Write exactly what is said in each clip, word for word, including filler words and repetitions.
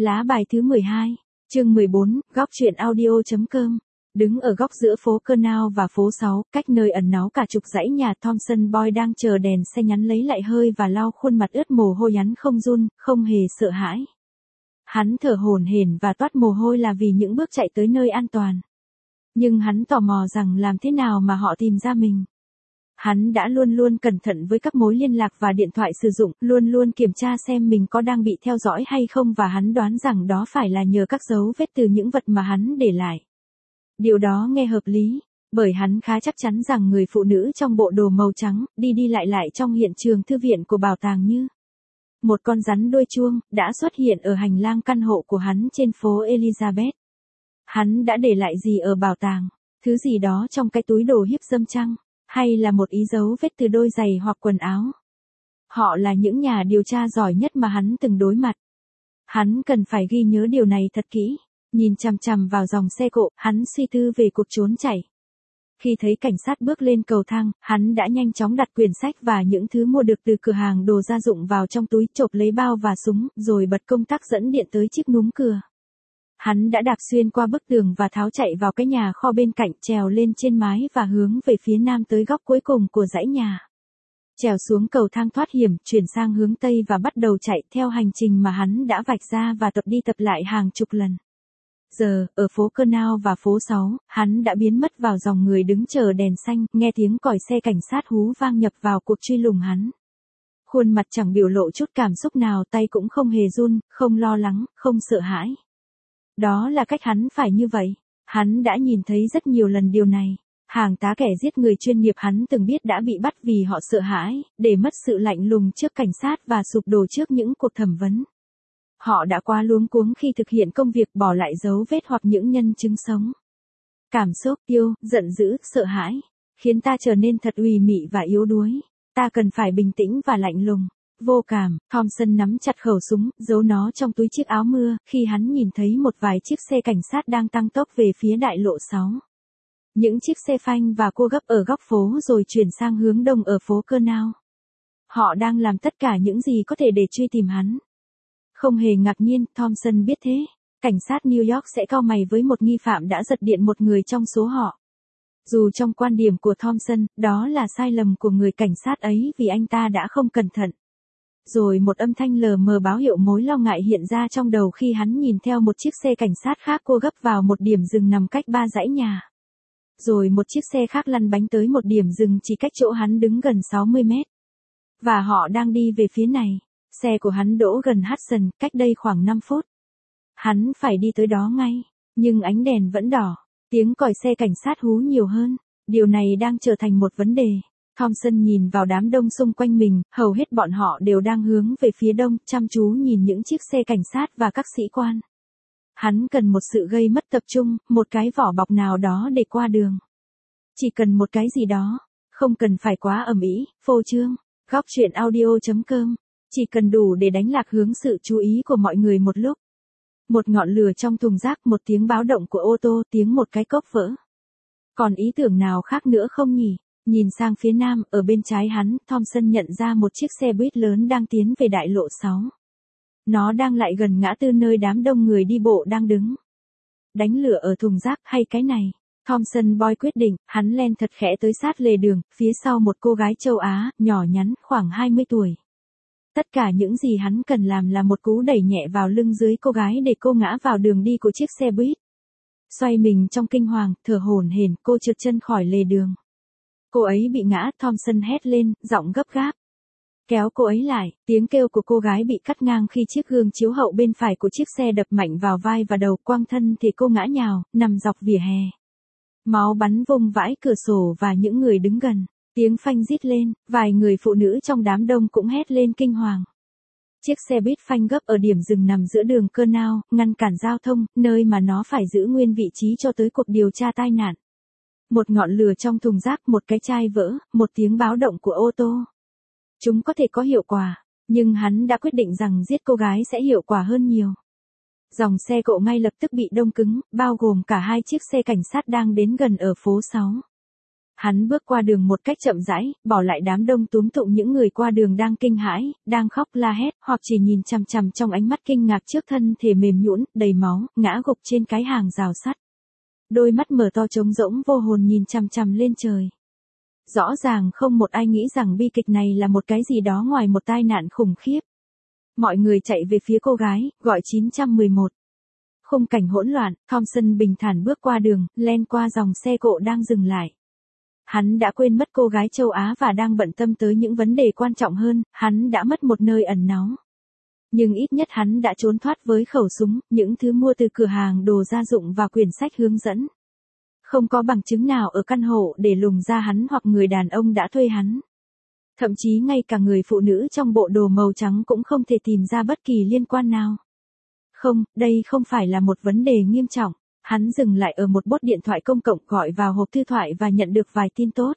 Lá bài thứ mười hai, chương mười bốn, góc truyện audio.com. Đứng ở góc giữa phố Canal và phố sáu, cách nơi ẩn náu cả chục dãy nhà, Thomson Boy đang chờ đèn xe nhắn lấy lại hơi và lau khuôn mặt ướt mồ hôi. Hắn không run, không hề sợ hãi. Hắn thở hổn hển và toát mồ hôi là vì những bước chạy tới nơi an toàn. Nhưng hắn tò mò rằng làm thế nào mà họ tìm ra mình. Hắn đã luôn luôn cẩn thận với các mối liên lạc và điện thoại sử dụng, luôn luôn kiểm tra xem mình có đang bị theo dõi hay không, và hắn đoán rằng đó phải là nhờ các dấu vết từ những vật mà hắn để lại. Điều đó nghe hợp lý, bởi hắn khá chắc chắn rằng người phụ nữ trong bộ đồ màu trắng, đi đi lại lại trong hiện trường thư viện của bảo tàng như một con rắn đuôi chuông, đã xuất hiện ở hành lang căn hộ của hắn trên phố Elizabeth. Hắn đã để lại gì ở bảo tàng? Thứ gì đó trong cái túi đồ hiếp dâm chăng? Hay là một ý dấu vết từ đôi giày hoặc quần áo? Họ là những nhà điều tra giỏi nhất mà hắn từng đối mặt. Hắn cần phải ghi nhớ điều này thật kỹ. Nhìn chằm chằm vào dòng xe cộ, hắn suy tư về cuộc trốn chạy. Khi thấy cảnh sát bước lên cầu thang, hắn đã nhanh chóng đặt quyển sách và những thứ mua được từ cửa hàng đồ gia dụng vào trong túi, chộp lấy bao và súng, rồi bật công tắc dẫn điện tới chiếc núm cửa. Hắn đã đạp xuyên qua bức tường và tháo chạy vào cái nhà kho bên cạnh, trèo lên trên mái và hướng về phía nam tới góc cuối cùng của dãy nhà. Trèo xuống cầu thang thoát hiểm, chuyển sang hướng tây và bắt đầu chạy theo hành trình mà hắn đã vạch ra và tập đi tập lại hàng chục lần. Giờ, ở phố Canal và phố sáu, hắn đã biến mất vào dòng người đứng chờ đèn xanh, nghe tiếng còi xe cảnh sát hú vang nhập vào cuộc truy lùng hắn. Khuôn mặt chẳng biểu lộ chút cảm xúc nào, tay cũng không hề run, không lo lắng, không sợ hãi. Đó là cách hắn phải như vậy. Hắn đã nhìn thấy rất nhiều lần điều này. Hàng tá kẻ giết người chuyên nghiệp hắn từng biết đã bị bắt vì họ sợ hãi, để mất sự lạnh lùng trước cảnh sát và sụp đổ trước những cuộc thẩm vấn. Họ đã quá luống cuống khi thực hiện công việc, bỏ lại dấu vết hoặc những nhân chứng sống. Cảm xúc, yêu, giận dữ, sợ hãi, khiến ta trở nên thật ủy mị và yếu đuối. Ta cần phải bình tĩnh và lạnh lùng. Vô cảm, Thomson nắm chặt khẩu súng, giấu nó trong túi chiếc áo mưa, khi hắn nhìn thấy một vài chiếc xe cảnh sát đang tăng tốc về phía đại lộ sáu. Những chiếc xe phanh và cua gấp ở góc phố rồi chuyển sang hướng đông ở phố Canal. Họ đang làm tất cả những gì có thể để truy tìm hắn. Không hề ngạc nhiên, Thomson biết thế. Cảnh sát New York sẽ cau mày với một nghi phạm đã giật điện một người trong số họ. Dù trong quan điểm của Thomson, đó là sai lầm của người cảnh sát ấy vì anh ta đã không cẩn thận. Rồi một âm thanh lờ mờ báo hiệu mối lo ngại hiện ra trong đầu khi hắn nhìn theo một chiếc xe cảnh sát khác cua gấp vào một điểm dừng nằm cách ba dãy nhà. Rồi một chiếc xe khác lăn bánh tới một điểm dừng chỉ cách chỗ hắn đứng gần sáu mươi mét. Và họ đang đi về phía này. Xe của hắn đỗ gần Hudson, cách đây khoảng năm phút. Hắn phải đi tới đó ngay, nhưng ánh đèn vẫn đỏ. Tiếng còi xe cảnh sát hú nhiều hơn. Điều này đang trở thành một vấn đề. Thomson nhìn vào đám đông xung quanh mình, hầu hết bọn họ đều đang hướng về phía đông, chăm chú nhìn những chiếc xe cảnh sát và các sĩ quan. Hắn cần một sự gây mất tập trung, một cái vỏ bọc nào đó để qua đường. Chỉ cần một cái gì đó, không cần phải quá ầm ĩ, phô trương. Góc truyện audio.com. Chỉ cần đủ để đánh lạc hướng sự chú ý của mọi người một lúc. Một ngọn lửa trong thùng rác, một tiếng báo động của ô tô, tiếng một cái cốc vỡ. Còn ý tưởng nào khác nữa không nhỉ? Nhìn sang phía nam, ở bên trái hắn, Thomson nhận ra một chiếc xe buýt lớn đang tiến về đại lộ sáu. Nó đang lại gần ngã tư nơi đám đông người đi bộ đang đứng. Đánh lửa ở thùng rác hay cái này? Thomson Boy quyết định, hắn len thật khẽ tới sát lề đường, phía sau một cô gái châu Á, nhỏ nhắn, khoảng hai mươi tuổi. Tất cả những gì hắn cần làm là một cú đẩy nhẹ vào lưng dưới cô gái để cô ngã vào đường đi của chiếc xe buýt. Xoay mình trong kinh hoàng, thở hổn hển, cô trượt chân khỏi lề đường. Cô ấy bị ngã, Thomson hét lên, giọng gấp gáp. Kéo cô ấy lại, tiếng kêu của cô gái bị cắt ngang khi chiếc gương chiếu hậu bên phải của chiếc xe đập mạnh vào vai và đầu, quăng thân thì cô ngã nhào, nằm dọc vỉa hè. Máu bắn vung vãi cửa sổ và những người đứng gần. Tiếng phanh rít lên, vài người phụ nữ trong đám đông cũng hét lên kinh hoàng. Chiếc xe buýt phanh gấp ở điểm dừng nằm giữa đường Canal, ngăn cản giao thông, nơi mà nó phải giữ nguyên vị trí cho tới cuộc điều tra tai nạn. Một ngọn lửa trong thùng rác, một cái chai vỡ, một tiếng báo động của ô tô. Chúng có thể có hiệu quả, nhưng hắn đã quyết định rằng giết cô gái sẽ hiệu quả hơn nhiều. Dòng xe cộ ngay lập tức bị đông cứng, bao gồm cả hai chiếc xe cảnh sát đang đến gần ở phố sáu. Hắn bước qua đường một cách chậm rãi, bỏ lại đám đông túm tụng những người qua đường đang kinh hãi, đang khóc la hét, hoặc chỉ nhìn chằm chằm trong ánh mắt kinh ngạc trước thân thể mềm nhũn, đầy máu, ngã gục trên cái hàng rào sắt. Đôi mắt mở to trống rỗng vô hồn nhìn chằm chằm lên trời. Rõ ràng không một ai nghĩ rằng bi kịch này là một cái gì đó ngoài một tai nạn khủng khiếp. Mọi người chạy về phía cô gái, gọi chín một một. Khung cảnh hỗn loạn, Thompson bình thản bước qua đường, len qua dòng xe cộ đang dừng lại. Hắn đã quên mất cô gái châu Á và đang bận tâm tới những vấn đề quan trọng hơn, hắn đã mất một nơi ẩn náu. Nhưng ít nhất hắn đã trốn thoát với khẩu súng, những thứ mua từ cửa hàng đồ gia dụng và quyển sách hướng dẫn. Không có bằng chứng nào ở căn hộ để lùng ra hắn hoặc người đàn ông đã thuê hắn. Thậm chí ngay cả người phụ nữ trong bộ đồ màu trắng cũng không thể tìm ra bất kỳ liên quan nào. Không, đây không phải là một vấn đề nghiêm trọng. Hắn dừng lại ở một bốt điện thoại công cộng, gọi vào hộp thư thoại và nhận được vài tin tốt.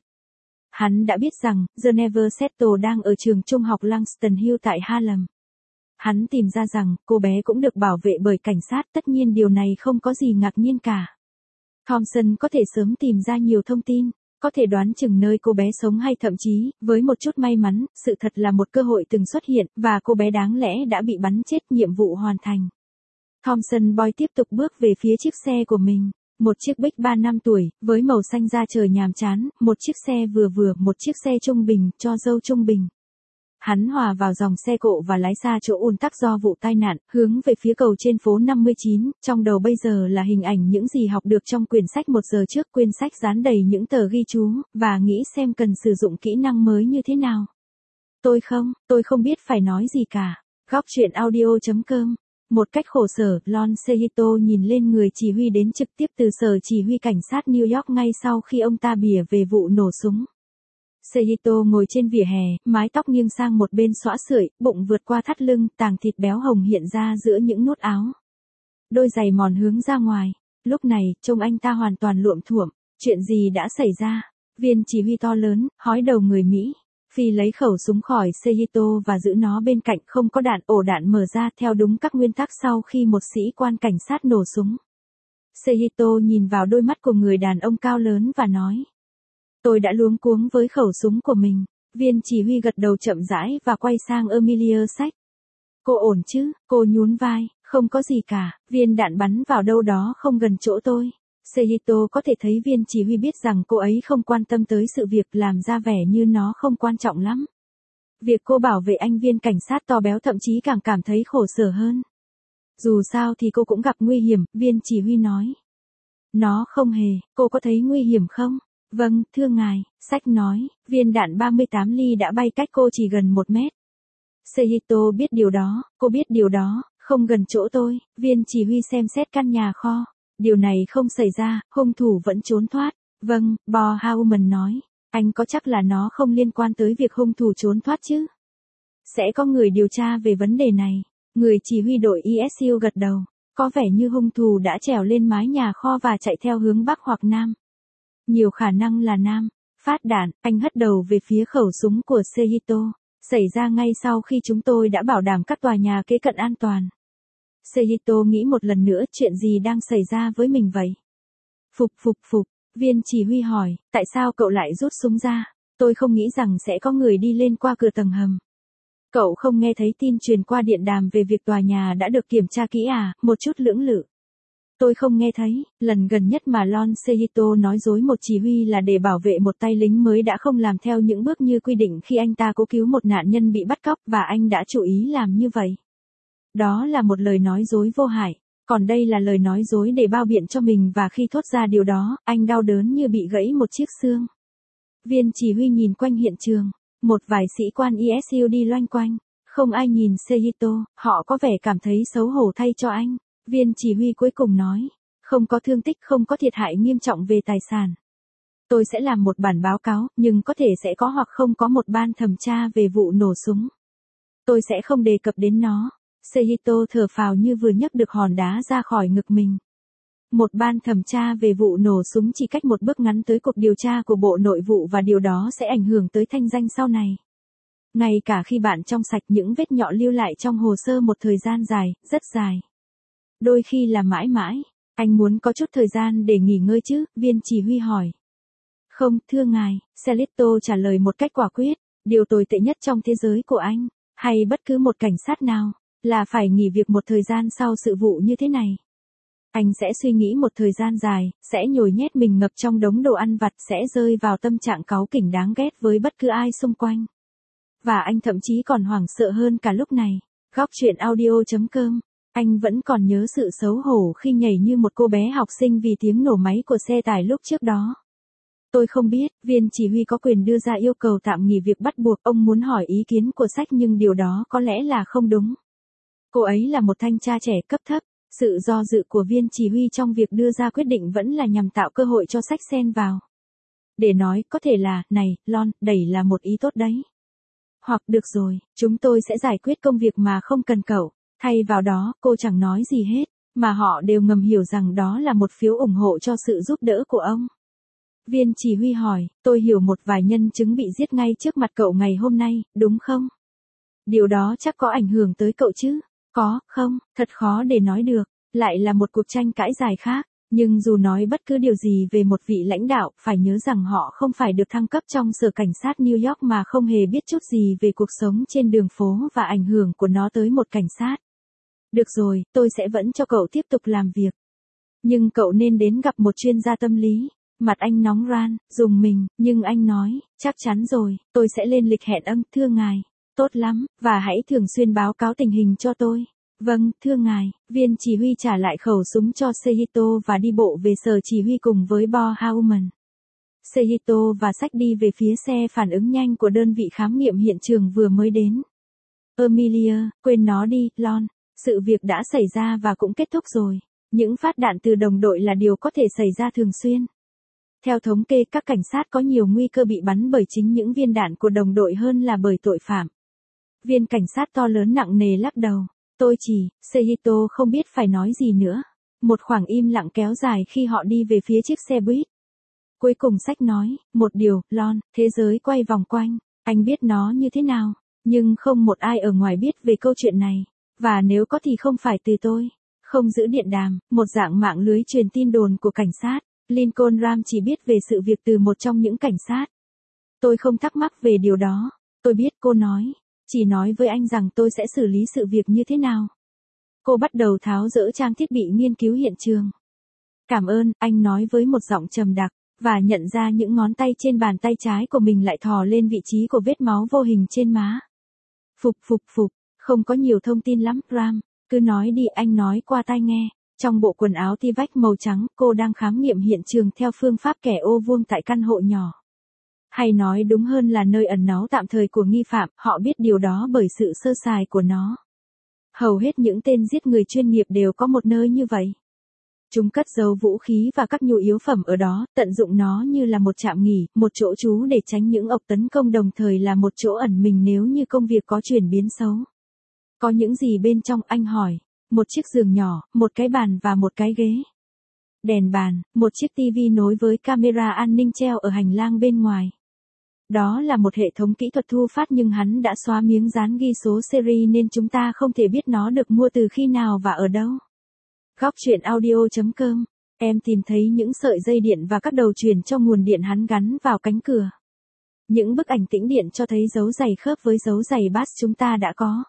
Hắn đã biết rằng, Geneva Settle đang ở trường trung học Langston Hill tại Harlem. Hắn tìm ra rằng, cô bé cũng được bảo vệ bởi cảnh sát, tất nhiên điều này không có gì ngạc nhiên cả. Thompson có thể sớm tìm ra nhiều thông tin, có thể đoán chừng nơi cô bé sống hay thậm chí, với một chút may mắn, sự thật là một cơ hội từng xuất hiện, và cô bé đáng lẽ đã bị bắn chết, nhiệm vụ hoàn thành. Thompson Boy tiếp tục bước về phía chiếc xe của mình. Một chiếc Big ba năm tuổi, với màu xanh da trời nhàm chán, một chiếc xe vừa vừa, một chiếc xe trung bình, cho dâu trung bình. Hắn hòa vào dòng xe cộ và lái xa chỗ ùn tắc do vụ tai nạn, hướng về phía cầu trên phố năm mươi chín, trong đầu bây giờ là hình ảnh những gì học được trong quyển sách một giờ trước, quyển sách dán đầy những tờ ghi chú, và nghĩ xem cần sử dụng kỹ năng mới như thế nào. Tôi không, tôi không biết phải nói gì cả. Góc truyện audio chấm com. Một cách khổ sở, Lon Sehito nhìn lên người chỉ huy đến trực tiếp từ sở chỉ huy cảnh sát New York ngay sau khi ông ta bìa về vụ nổ súng. Sehito ngồi trên vỉa hè, mái tóc nghiêng sang một bên xõa sưởi, bụng vượt qua thắt lưng, tàng thịt béo hồng hiện ra giữa những nút áo. Đôi giày mòn hướng ra ngoài. Lúc này, trông anh ta hoàn toàn luộm thuộm. Chuyện gì đã xảy ra? Viên chỉ huy to lớn, hói đầu người Mỹ. Phi lấy khẩu súng khỏi Sehito và giữ nó bên cạnh, không có đạn, ổ đạn mở ra theo đúng các nguyên tắc sau khi một sĩ quan cảnh sát nổ súng. Sehito nhìn vào đôi mắt của người đàn ông cao lớn và nói. Tôi đã luống cuống với khẩu súng của mình. Viên chỉ huy gật đầu chậm rãi và quay sang Emilia Sách. Cô ổn chứ? Cô nhún vai, không có gì cả, viên đạn bắn vào đâu đó không gần chỗ tôi. Sehito có thể thấy viên chỉ huy biết rằng cô ấy không quan tâm tới sự việc, làm ra vẻ như nó không quan trọng lắm. Việc cô bảo vệ anh viên cảnh sát to béo thậm chí càng cảm thấy khổ sở hơn. Dù sao thì cô cũng gặp nguy hiểm, viên chỉ huy nói. Nó không hề, cô có thấy nguy hiểm không? Vâng, thưa ngài, Sách nói, viên đạn ba mươi tám ly đã bay cách cô chỉ gần một mét. Sehito biết điều đó, cô biết điều đó, không gần chỗ tôi. Viên chỉ huy xem xét căn nhà kho. Điều này không xảy ra, hung thủ vẫn trốn thoát. Vâng, Bo Hauman nói. Anh có chắc là nó không liên quan tới việc hung thủ trốn thoát chứ? Sẽ có người điều tra về vấn đề này. Người chỉ huy đội i ét u gật đầu. Có vẻ như hung thủ đã trèo lên mái nhà kho và chạy theo hướng bắc hoặc nam. Nhiều khả năng là nam. Phát đạn, anh hất đầu về phía khẩu súng của Sehito. Xảy ra ngay sau khi chúng tôi đã bảo đảm các tòa nhà kế cận an toàn. Sehito nghĩ một lần nữa, chuyện gì đang xảy ra với mình vậy? Phục phục phục, viên chỉ huy hỏi, tại sao cậu lại rút súng ra? Tôi không nghĩ rằng sẽ có người đi lên qua cửa tầng hầm. Cậu không nghe thấy tin truyền qua điện đàm về việc tòa nhà đã được kiểm tra kỹ à? Một chút lưỡng lự. Tôi không nghe thấy, lần gần nhất mà Lon Sehito nói dối một chỉ huy là để bảo vệ một tay lính mới đã không làm theo những bước như quy định khi anh ta cố cứu một nạn nhân bị bắt cóc, và anh đã chủ ý làm như vậy. Đó là một lời nói dối vô hại, còn đây là lời nói dối để bao biện cho mình, và khi thốt ra điều đó, anh đau đớn như bị gãy một chiếc xương. Viên chỉ huy nhìn quanh hiện trường, một vài sĩ quan i ét u đi loanh quanh, không ai nhìn Sehito, họ có vẻ cảm thấy xấu hổ thay cho anh. Viên chỉ huy cuối cùng nói, không có thương tích, không có thiệt hại nghiêm trọng về tài sản. Tôi sẽ làm một bản báo cáo, nhưng có thể sẽ có hoặc không có một ban thẩm tra về vụ nổ súng. Tôi sẽ không đề cập đến nó. Sehito thở phào như vừa nhấc được hòn đá ra khỏi ngực mình. Một ban thẩm tra về vụ nổ súng chỉ cách một bước ngắn tới cuộc điều tra của Bộ Nội vụ, và điều đó sẽ ảnh hưởng tới thanh danh sau này. Ngay cả khi bạn trong sạch, những vết nhọ lưu lại trong hồ sơ một thời gian dài, rất dài. Đôi khi là mãi mãi. Anh muốn có chút thời gian để nghỉ ngơi chứ? Viên chỉ huy hỏi. Không, thưa ngài, Celito trả lời một cách quả quyết. Điều tồi tệ nhất trong thế giới của anh, hay bất cứ một cảnh sát nào, là phải nghỉ việc một thời gian sau sự vụ như thế này. Anh sẽ suy nghĩ một thời gian dài, sẽ nhồi nhét mình ngập trong đống đồ ăn vặt, sẽ rơi vào tâm trạng cáu kỉnh đáng ghét với bất cứ ai xung quanh. Và anh thậm chí còn hoảng sợ hơn cả lúc này. Góc truyện audio chấm com. Anh vẫn còn nhớ sự xấu hổ khi nhảy như một cô bé học sinh vì tiếng nổ máy của xe tải lúc trước đó. Tôi không biết, viên chỉ huy có quyền đưa ra yêu cầu tạm nghỉ việc bắt buộc, ông muốn hỏi ý kiến của sách nhưng điều đó có lẽ là không đúng. Cô ấy là một thanh tra trẻ cấp thấp, sự do dự của viên chỉ huy trong việc đưa ra quyết định vẫn là nhằm tạo cơ hội cho sách xen vào. Để nói, có thể là, này, Lon, đẩy là một ý tốt đấy. Hoặc, được rồi, chúng tôi sẽ giải quyết công việc mà không cần cậu. Thay vào đó, cô chẳng nói gì hết, mà họ đều ngầm hiểu rằng đó là một phiếu ủng hộ cho sự giúp đỡ của ông. Viên chỉ huy hỏi, tôi hiểu một vài nhân chứng bị giết ngay trước mặt cậu ngày hôm nay, đúng không? Điều đó chắc có ảnh hưởng tới cậu chứ? Có, không, thật khó để nói được, lại là một cuộc tranh cãi dài khác. Nhưng dù nói bất cứ điều gì về một vị lãnh đạo, phải nhớ rằng họ không phải được thăng cấp trong sở cảnh sát New York mà không hề biết chút gì về cuộc sống trên đường phố và ảnh hưởng của nó tới một cảnh sát. Được rồi, tôi sẽ vẫn cho cậu tiếp tục làm việc. Nhưng cậu nên đến gặp một chuyên gia tâm lý. Mặt anh nóng ran, dùng mình, nhưng anh nói, chắc chắn rồi, tôi sẽ lên lịch hẹn âm, thưa ngài. Tốt lắm, và hãy thường xuyên báo cáo tình hình cho tôi. Vâng, thưa ngài, viên chỉ huy trả lại khẩu súng cho Sehito và đi bộ về sở chỉ huy cùng với Bo Hauman. Sehito và sách đi về phía xe phản ứng nhanh của đơn vị khám nghiệm hiện trường vừa mới đến. Emilia, quên nó đi, Lon. Sự việc đã xảy ra và cũng kết thúc rồi. Những phát đạn từ đồng đội là điều có thể xảy ra thường xuyên. Theo thống kê, các cảnh sát có nhiều nguy cơ bị bắn bởi chính những viên đạn của đồng đội hơn là bởi tội phạm. Viên cảnh sát to lớn nặng nề lắc đầu. Tôi chỉ, Sehito không biết phải nói gì nữa. Một khoảng im lặng kéo dài khi họ đi về phía chiếc xe buýt. Cuối cùng sách nói, một điều, Lon, thế giới quay vòng quanh, anh biết nó như thế nào, nhưng không một ai ở ngoài biết về câu chuyện này. Và nếu có thì không phải từ tôi. Không giữ điện đàm, một dạng mạng lưới truyền tin đồn của cảnh sát. Lincoln Ram chỉ biết về sự việc từ một trong những cảnh sát. Tôi không thắc mắc về điều đó. Tôi biết, cô nói. Chỉ nói với anh rằng tôi sẽ xử lý sự việc như thế nào. Cô bắt đầu tháo dỡ trang thiết bị nghiên cứu hiện trường. Cảm ơn, anh nói với một giọng trầm đặc, và nhận ra những ngón tay trên bàn tay trái của mình lại thò lên vị trí của vết máu vô hình trên má. Phục phục phục, không có nhiều thông tin lắm, Ram. Cứ nói đi, anh nói qua tai nghe. Trong bộ quần áo ti vách màu trắng, cô đang khám nghiệm hiện trường theo phương pháp kẻ ô vuông tại căn hộ nhỏ. Hay nói đúng hơn là nơi ẩn náu tạm thời của nghi phạm, họ biết điều đó bởi sự sơ sài của nó. Hầu hết những tên giết người chuyên nghiệp đều có một nơi như vậy. Chúng cất giấu vũ khí và các nhu yếu phẩm ở đó, tận dụng nó như là một trạm nghỉ, một chỗ trú để tránh những ộc tấn công, đồng thời là một chỗ ẩn mình nếu như công việc có chuyển biến xấu. Có những gì bên trong, anh hỏi? Một chiếc giường nhỏ, một cái bàn và một cái ghế. Đèn bàn, một chiếc tivi nối với camera an ninh treo ở hành lang bên ngoài. Đó là một hệ thống kỹ thuật thu phát nhưng hắn đã xóa miếng dán ghi số series nên chúng ta không thể biết nó được mua từ khi nào và ở đâu. Góc truyện audio chấm com. Em tìm thấy những sợi dây điện và các đầu truyền cho nguồn điện hắn gắn vào cánh cửa. Những bức ảnh tĩnh điện cho thấy dấu giày khớp với dấu giày bass chúng ta đã có.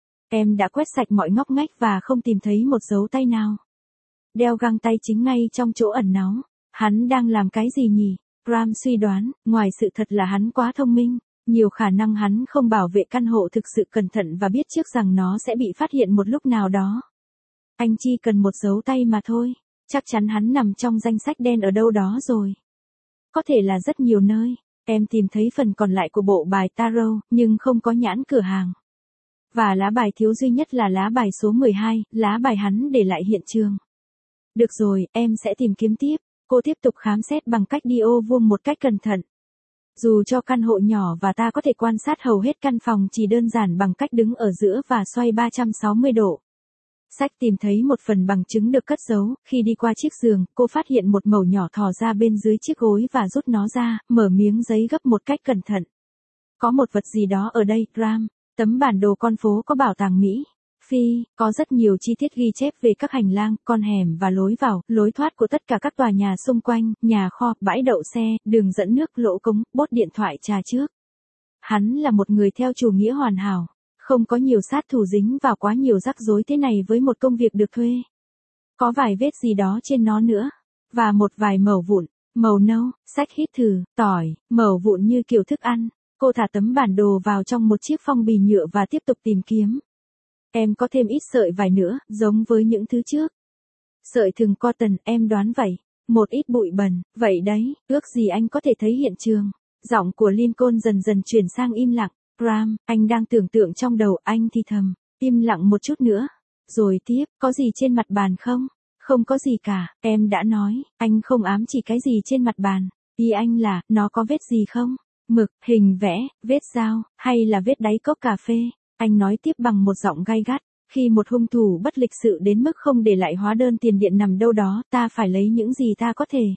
Em đã quét sạch mọi ngóc ngách và không tìm thấy một dấu tay nào. Đeo găng tay chính ngay trong chỗ ẩn náu. Hắn đang làm cái gì nhỉ? Ram suy đoán, ngoài sự thật là hắn quá thông minh, nhiều khả năng hắn không bảo vệ căn hộ thực sự cẩn thận và biết trước rằng nó sẽ bị phát hiện một lúc nào đó. Anh chỉ cần một dấu tay mà thôi, chắc chắn hắn nằm trong danh sách đen ở đâu đó rồi. Có thể là rất nhiều nơi. Em tìm thấy phần còn lại của bộ bài tarot, nhưng không có nhãn cửa hàng. Và lá bài thiếu duy nhất là lá bài số mười hai, lá bài hắn để lại hiện trường. Được rồi, em sẽ tìm kiếm tiếp. Cô tiếp tục khám xét bằng cách đi ô vuông một cách cẩn thận. Dù cho căn hộ nhỏ và ta có thể quan sát hầu hết căn phòng chỉ đơn giản bằng cách đứng ở giữa và xoay ba trăm sáu mươi độ. Sách tìm thấy một phần bằng chứng được cất giấu. Khi đi qua chiếc giường, cô phát hiện một mẩu nhỏ thò ra bên dưới chiếc gối và rút nó ra, mở miếng giấy gấp một cách cẩn thận. Có một vật gì đó ở đây, Ram. Tấm bản đồ con phố có bảo tàng Mỹ. Phi, có rất nhiều chi tiết ghi chép về các hành lang, con hẻm và lối vào, lối thoát của tất cả các tòa nhà xung quanh, nhà kho, bãi đậu xe, đường dẫn nước, lỗ cống, bốt điện thoại trà trước. Hắn là một người theo chủ nghĩa hoàn hảo, không có nhiều sát thủ dính vào quá nhiều rắc rối thế này với một công việc được thuê. Có vài vết gì đó trên nó nữa, và một vài mẩu vụn, màu nâu, sách hít thử, tỏi, mẩu vụn như kiểu thức ăn. Cô thả tấm bản đồ vào trong một chiếc phong bì nhựa và tiếp tục tìm kiếm. Em có thêm ít sợi vải nữa, giống với những thứ trước. Sợi thừng cotton, em đoán vậy. Một ít bụi bẩn, vậy đấy, ước gì anh có thể thấy hiện trường. Giọng của Lincoln dần dần chuyển sang im lặng. Graham, anh đang tưởng tượng trong đầu, anh thì thầm. Im lặng một chút nữa. Rồi tiếp, có gì trên mặt bàn không? Không có gì cả, em đã nói, anh không ám chỉ cái gì trên mặt bàn. Ý anh là, nó có vết gì không? Mực, hình vẽ, vết dao, hay là vết đáy cốc cà phê? Anh nói tiếp bằng một giọng gay gắt. Khi một hung thủ bất lịch sự đến mức không để lại hóa đơn tiền điện nằm đâu đó, ta phải lấy những gì ta có thể.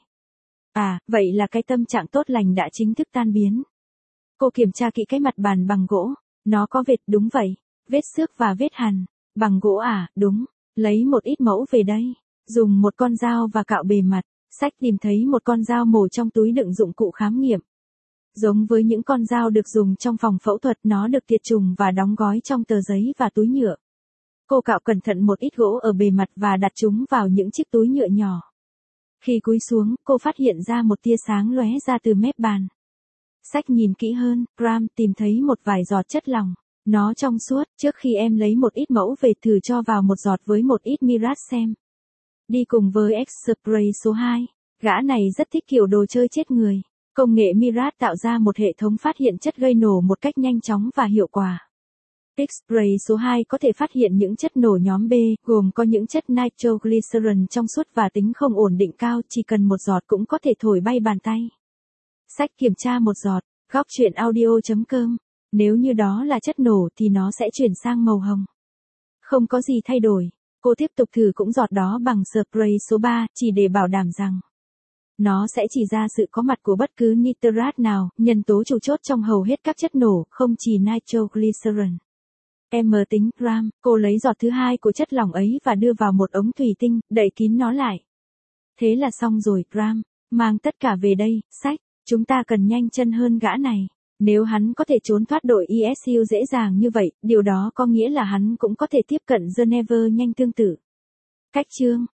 À, vậy là cái tâm trạng tốt lành đã chính thức tan biến. Cô kiểm tra kỹ cái mặt bàn bằng gỗ. Nó có vết, đúng vậy. Vết xước và vết hằn. Bằng gỗ à, đúng. Lấy một ít mẫu về đây. Dùng một con dao và cạo bề mặt. Sách tìm thấy một con dao mổ trong túi đựng dụng cụ khám nghiệm. Giống với những con dao được dùng trong phòng phẫu thuật, nó được tiệt trùng và đóng gói trong tờ giấy và túi nhựa. Cô cạo cẩn thận một ít gỗ ở bề mặt và đặt chúng vào những chiếc túi nhựa nhỏ. Khi cúi xuống, cô phát hiện ra một tia sáng lóe ra từ mép bàn. Sách nhìn kỹ hơn, Graham tìm thấy một vài giọt chất lỏng. Nó trong suốt, trước khi em lấy một ít mẫu về thử cho vào một giọt với một ít Mirage xem. Đi cùng với X-Spray số hai, gã này rất thích kiểu đồ chơi chết người. Công nghệ Mirage tạo ra một hệ thống phát hiện chất gây nổ một cách nhanh chóng và hiệu quả. X-Spray số hai có thể phát hiện những chất nổ nhóm B, gồm có những chất nitroglycerin trong suốt và tính không ổn định cao, chỉ cần một giọt cũng có thể thổi bay bàn tay. Sách kiểm tra một giọt, góc truyện audio chấm com. Nếu như đó là chất nổ thì nó sẽ chuyển sang màu hồng. Không có gì thay đổi. Cô tiếp tục thử cũng giọt đó bằng spray số ba, chỉ để bảo đảm rằng nó sẽ chỉ ra sự có mặt của bất cứ nitrat nào, nhân tố chủ chốt trong hầu hết các chất nổ, không chỉ nitroglycerin. Em mờ tính, Graham, cô lấy giọt thứ hai của chất lỏng ấy và đưa vào một ống thủy tinh, đậy kín nó lại. Thế là xong rồi, Graham, mang tất cả về đây, sách, chúng ta cần nhanh chân hơn gã này. Nếu hắn có thể trốn thoát đội i ét u dễ dàng như vậy, điều đó có nghĩa là hắn cũng có thể tiếp cận Geneva nhanh tương tự. Cách chương